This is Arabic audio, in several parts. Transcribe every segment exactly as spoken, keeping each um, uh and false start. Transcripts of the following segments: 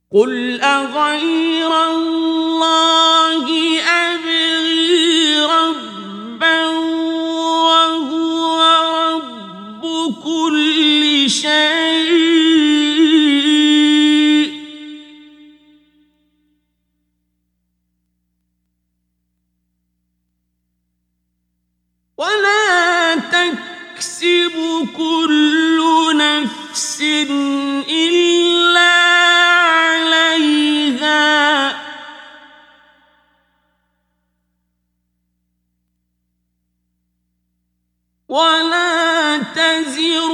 قل أغير الله أبغي ربا وهو رب كل شيء ولا تكسب كل نفس إلا عليها ولا تزر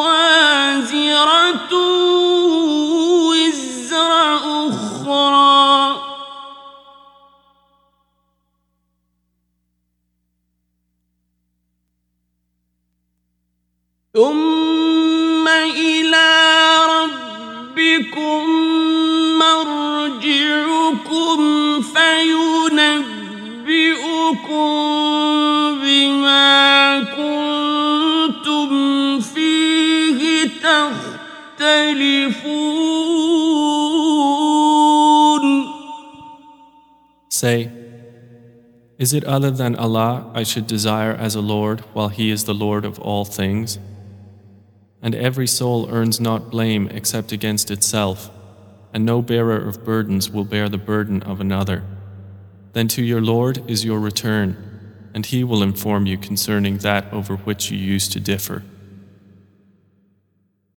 وازرة وزر أخرى ثم إلى ربكم مرجعكم فينبئكم بما كنتم فيه تختلفون. Say, is it other than Allah I should desire as a Lord while He is the Lord of all things? And every soul earns not blame except against itself, and no bearer of burdens will bear the burden of another. Then to your Lord is your return, and He will inform you concerning that over which you used to differ.